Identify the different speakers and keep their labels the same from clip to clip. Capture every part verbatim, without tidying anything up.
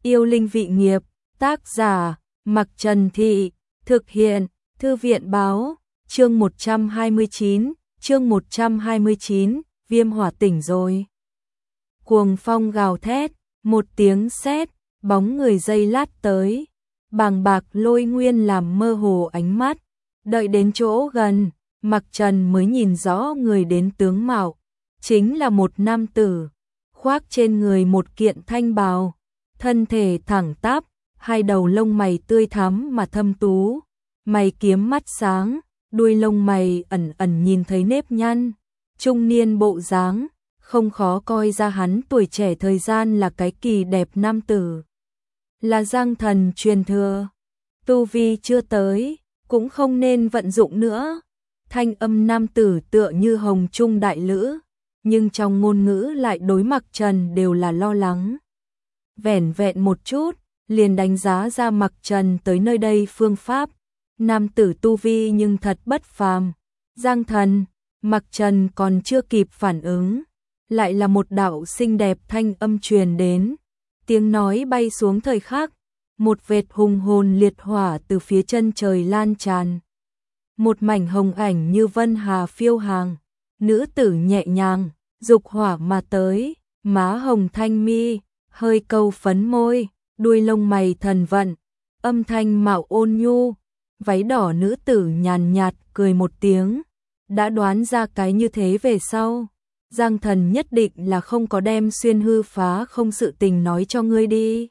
Speaker 1: Yêu linh vị nghiệp, tác giả, Mặc Trần Thị, thực hiện, Thư viện báo, chương một trăm hai mươi chín, chương một trăm hai mươi chín, Viêm Hỏa tỉnh rồi. Cuồng phong gào thét, một tiếng sét, bóng người giây lát tới, bàng bạc lôi nguyên làm mơ hồ ánh mắt, đợi đến chỗ gần, Mặc Trần mới nhìn rõ người đến tướng mạo, chính là một nam tử, khoác trên người một kiện thanh bào, thân thể thẳng tắp, hai đầu lông mày tươi thắm mà thâm tú, mày kiếm mắt sáng, đuôi lông mày ẩn ẩn nhìn thấy nếp nhăn, trung niên bộ dáng, không khó coi ra hắn tuổi trẻ thời gian là cái kỳ đẹp nam tử. Là Giang Thần truyền thừa, tu vi chưa tới, cũng không nên vận dụng nữa. Thanh âm nam tử tựa như hồng trung đại lữ, nhưng trong ngôn ngữ lại đối Mặc Trần đều là lo lắng. Vẻn vẹn một chút, liền đánh giá ra Mặc Trần tới nơi đây phương pháp. Nam tử tu vi nhưng thật bất phàm. Giang Thần, Mặc Trần còn chưa kịp phản ứng, lại là một đạo xinh đẹp thanh âm truyền đến. Tiếng nói bay xuống thời khắc, một vệt hùng hồn liệt hỏa từ phía chân trời lan tràn. Một mảnh hồng ảnh như vân hà phiêu hàng, nữ tử nhẹ nhàng, dục hỏa mà tới, má hồng thanh mi, hơi câu phấn môi, đuôi lông mày thần vận, âm thanh mạo ôn nhu, váy đỏ nữ tử nhàn nhạt cười một tiếng, đã đoán ra cái như thế về sau. Giang Thần nhất định là không có đem xuyên hư phá không sự tình nói cho ngươi đi.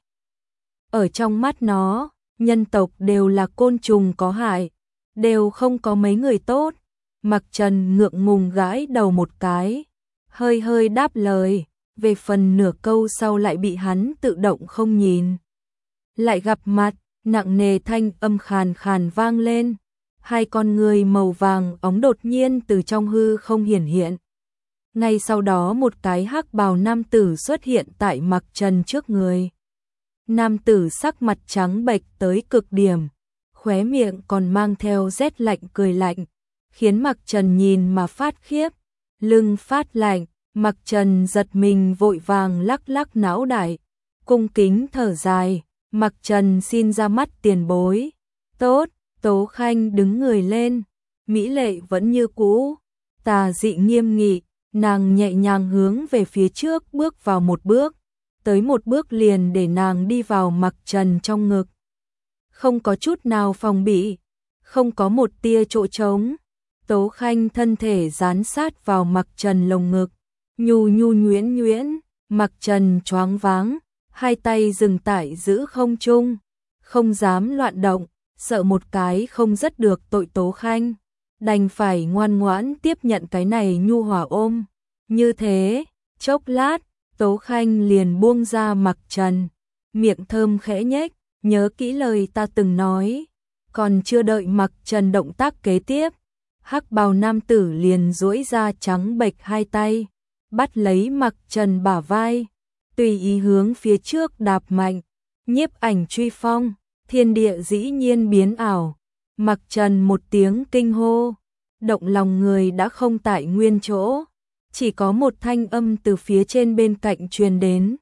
Speaker 1: Ở trong mắt nó, nhân tộc đều là côn trùng có hại, đều không có mấy người tốt. Mặc Trần ngượng ngùng gãi đầu một cái, hơi hơi đáp lời, về phần nửa câu sau lại bị hắn tự động không nhìn. Lại gặp mặt, nặng nề thanh âm khàn khàn vang lên, hai con người màu vàng óng đột nhiên từ trong hư không hiển hiện. Ngay sau đó một cái hắc bào nam tử xuất hiện tại Mặc Trần trước người. Nam tử sắc mặt trắng bệch tới cực điểm, khóe miệng còn mang theo rét lạnh cười lạnh, khiến Mặc Trần nhìn mà phát khiếp, lưng phát lạnh. Mặc Trần giật mình vội vàng lắc lắc não đại, cung kính thở dài, Mặc Trần xin ra mắt tiền bối. Tốt, Tố Khanh đứng người lên, mỹ lệ vẫn như cũ, tà dị nghiêm nghị, nàng nhẹ nhàng hướng về phía trước bước vào một bước, tới một bước liền để nàng đi vào Mặc Trần trong ngực. Không có chút nào phòng bị, không có một tia chỗ trống, Tố Khanh thân thể dán sát vào Mặc Trần lồng ngực. Nhu nhu nhuyễn nhuyễn, Mặc Trần choáng váng, hai tay dừng tại giữ không trung, không dám loạn động, sợ một cái không dứt được tội Tố Khanh, đành phải ngoan ngoãn tiếp nhận cái này nhu hòa ôm. Như thế, chốc lát, Tố Khanh liền buông ra Mặc Trần, miệng thơm khẽ nhếch, nhớ kỹ lời ta từng nói. Còn chưa đợi Mặc Trần động tác kế tiếp, hắc bào nam tử liền duỗi ra trắng bệch hai tay, bắt lấy Mặc Trần bả vai, tùy ý hướng phía trước đạp mạnh, nhiếp ảnh truy phong, thiên địa dĩ nhiên biến ảo. Mặc Trần một tiếng kinh hô, động lòng người đã không tại nguyên chỗ, chỉ có một thanh âm từ phía trên bên cạnh truyền đến.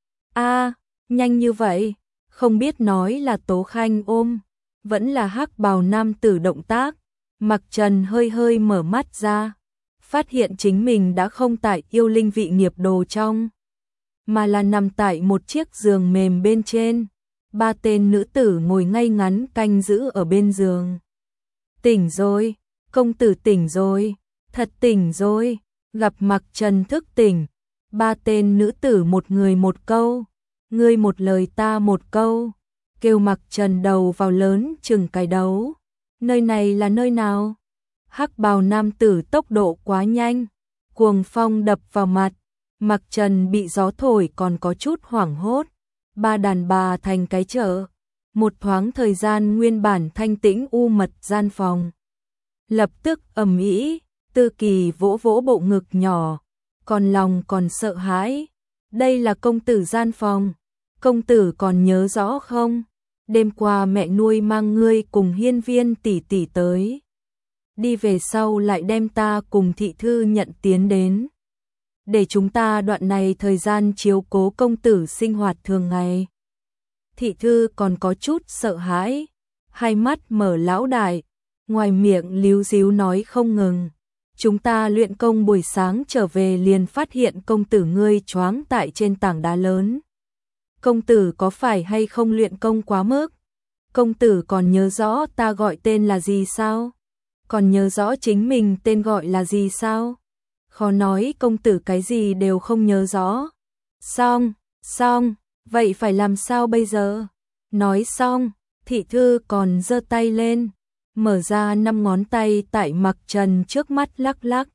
Speaker 1: A, nhanh như vậy, không biết nói là Tố Khanh ôm, vẫn là hắc bào nam tử động tác. Mặc Trần hơi hơi mở mắt ra, phát hiện chính mình đã không tại yêu linh vị nghiệp đồ trong, mà là nằm tại một chiếc giường mềm bên trên. Ba tên nữ tử ngồi ngay ngắn canh giữ ở bên giường. Tỉnh rồi, công tử tỉnh rồi, thật tỉnh rồi. Gặp Mặc Trần thức tỉnh, ba tên nữ tử một người một câu, ngươi một lời ta một câu, kêu Mặc Trần đầu vào lớn chừng cái đấu. Nơi này là nơi nào? Hắc bào nam tử tốc độ quá nhanh, cuồng phong đập vào mặt, Mặc Trần bị gió thổi còn có chút hoảng hốt. Ba đàn bà thành cái chợ, một thoáng thời gian nguyên bản thanh tĩnh u mật gian phòng, lập tức ầm ĩ. Tư Kỳ vỗ vỗ bộ ngực nhỏ, còn lòng còn sợ hãi. Đây là công tử gian phòng, công tử còn nhớ rõ không? Đêm qua mẹ nuôi mang ngươi cùng Hiên Viên tỷ tỷ tới, đi về sau lại đem ta cùng thị thư nhận tiến đến, để chúng ta đoạn này thời gian chiếu cố công tử sinh hoạt thường ngày. Thị thư còn có chút sợ hãi, hai mắt mở lão đại, ngoài miệng líu díu nói không ngừng. Chúng ta luyện công buổi sáng trở về liền phát hiện công tử ngươi choáng tại trên tảng đá lớn. Công tử có phải hay không luyện công quá mức? Công tử còn nhớ rõ ta gọi tên là gì sao? Còn nhớ rõ chính mình tên gọi là gì sao? Khó nói công tử cái gì đều không nhớ rõ. Xong, xong, vậy phải làm sao bây giờ? Nói xong, thị thư còn giơ tay lên, mở ra năm ngón tay tại Mặc Trần trước mắt lắc lắc.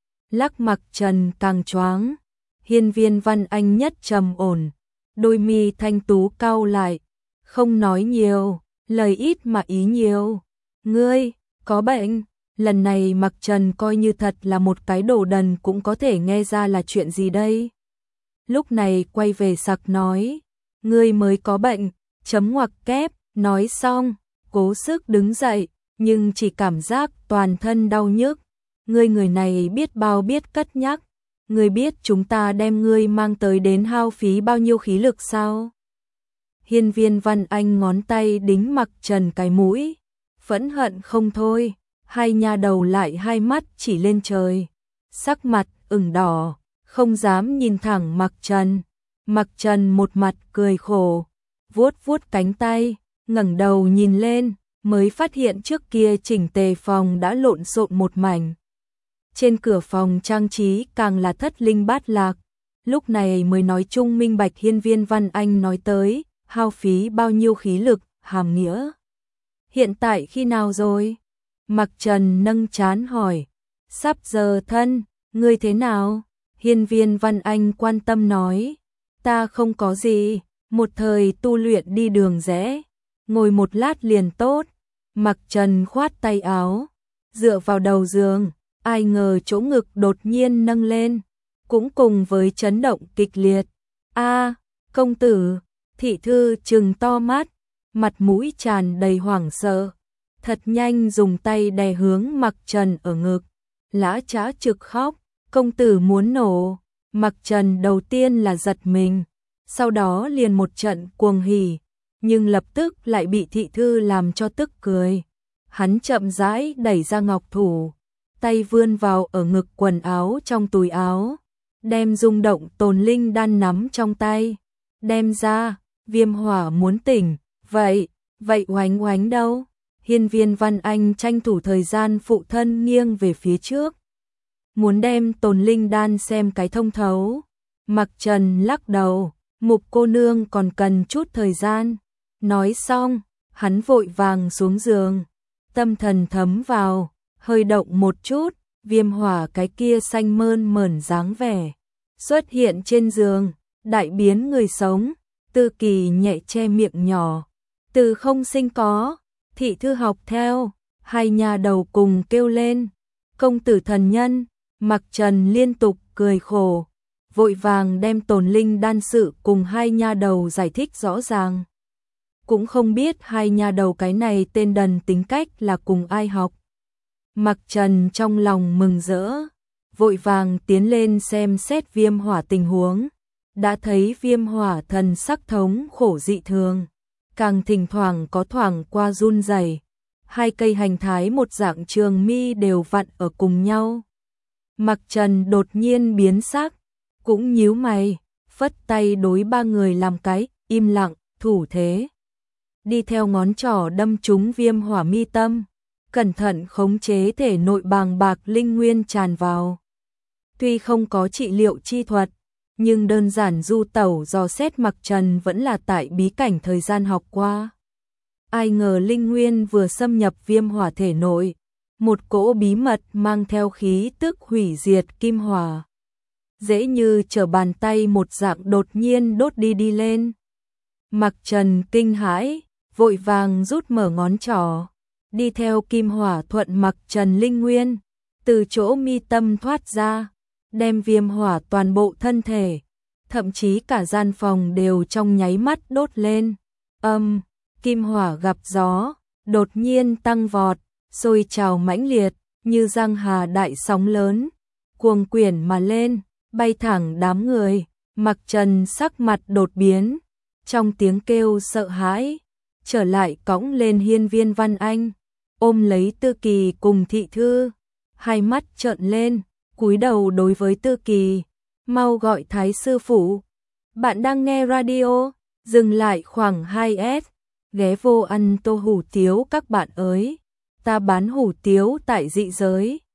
Speaker 1: Lắc Mặc Trần càng choáng. Hiên Viên Văn Anh nhất trầm ổn, đôi mi thanh tú cau lại, không nói nhiều, lời ít mà ý nhiều. Ngươi, có bệnh? Lần này Mặc Trần coi như thật là một cái đồ đần cũng có thể nghe ra là chuyện gì đây. Lúc này quay về sặc nói, ngươi mới có bệnh, chấm ngoặc kép, nói xong, cố sức đứng dậy, nhưng chỉ cảm giác toàn thân đau nhức. Ngươi người này biết bao biết cất nhắc, ngươi biết chúng ta đem ngươi mang tới đến hao phí bao nhiêu khí lực sao? Hiên Viên Văn Anh ngón tay đính Mặc Trần cái mũi, phẫn hận không thôi, hai nha đầu lại hai mắt chỉ lên trời, sắc mặt ửng đỏ, không dám nhìn thẳng Mặc Trần. Mặc Trần một mặt cười khổ, vuốt vuốt cánh tay, ngẩng đầu nhìn lên, mới phát hiện trước kia chỉnh tề phòng đã lộn xộn một mảnh. Trên cửa phòng trang trí càng là thất linh bát lạc, lúc này mới nói chung minh bạch Hiên Viên Văn Anh nói tới, hao phí bao nhiêu khí lực, hàm nghĩa. Hiện tại khi nào rồi? Mặc Trần nâng trán hỏi, sắp giờ thân, ngươi thế nào? Hiên Viên Văn Anh quan tâm nói, ta không có gì, một thời tu luyện đi đường rẽ, ngồi một lát liền tốt. Mặc Trần khoát tay áo, dựa vào đầu giường, ai ngờ chỗ ngực đột nhiên nâng lên, cũng cùng với chấn động kịch liệt. A, công tử, thị thư trừng to mắt, mặt mũi tràn đầy hoảng sợ, thật nhanh dùng tay đè hướng Mặc Trần ở ngực, lã chã trực khóc, công tử muốn nổ. Mặc Trần đầu tiên là giật mình, sau đó liền một trận cuồng hỉ, nhưng lập tức lại bị thị thư làm cho tức cười. Hắn chậm rãi đẩy ra ngọc thủ, tay vươn vào ở ngực quần áo trong túi áo, đem rung động tồn linh đan nắm trong tay, đem ra. Viêm hỏa muốn tỉnh, vậy, vậy oánh oánh đâu? Hiên Viên Văn Anh tranh thủ thời gian phụ thân nghiêng về phía trước, muốn đem tồn linh đan xem cái thông thấu. Mặc Trần lắc đầu, Mục cô nương còn cần chút thời gian. Nói xong, hắn vội vàng xuống giường, tâm thần thấm vào, hơi động một chút, viêm hỏa cái kia xanh mơn mởn dáng vẻ xuất hiện trên giường, đại biến người sống. Tư Kỳ nhẹ che miệng nhỏ, từ không sinh có, thị thư học theo, hai nhà đầu cùng kêu lên, công tử thần nhân. Mặc Trần liên tục cười khổ, vội vàng đem tồn linh đan sự cùng hai nha đầu giải thích rõ ràng. Cũng không biết hai nha đầu cái này tên đần tính cách là cùng ai học. Mặc Trần trong lòng mừng rỡ, vội vàng tiến lên xem xét viêm hỏa tình huống. Đã thấy viêm hỏa thần sắc thống khổ dị thường, càng thỉnh thoảng có thoảng qua run rẩy, hai cây hành thái một dạng trường mi đều vặn ở cùng nhau. Mặc Trần đột nhiên biến sắc, cũng nhíu mày, phất tay đối ba người làm cái im lặng thủ thế, đi theo ngón trỏ đâm trúng viêm hỏa mi tâm, cẩn thận khống chế thể nội bàng bạc linh nguyên tràn vào. Tuy không có trị liệu chi thuật, nhưng đơn giản du tẩu dò xét Mặc Trần vẫn là tại bí cảnh thời gian học qua. Ai ngờ linh nguyên vừa xâm nhập viêm hỏa thể nội, một cỗ bí mật mang theo khí tức hủy diệt kim hỏa, dễ như trở bàn tay một dạng đột nhiên đốt đi đi lên. Mặc Trần kinh hãi, vội vàng rút mở ngón trỏ, đi theo kim hỏa thuận Mặc Trần linh nguyên, từ chỗ mi tâm thoát ra, đem viêm hỏa toàn bộ thân thể, thậm chí cả gian phòng đều trong nháy mắt đốt lên. Âm, kim hỏa gặp gió, đột nhiên tăng vọt, sôi trào mãnh liệt, như giang hà đại sóng lớn, cuồng quyển mà lên, bay thẳng đám người. Mặc Trần sắc mặt đột biến, trong tiếng kêu sợ hãi, trở lại cõng lên hiên viên Văn Anh, ôm lấy Tư Kỳ cùng thị thư, hai mắt trợn lên, cúi đầu đối với Tư Kỳ, mau gọi Thái sư phụ. Bạn đang nghe radio, dừng lại khoảng hai s, ghé vô ăn tô hủ tiếu các bạn ơi, ta bán hủ tiếu tại Dị Giới.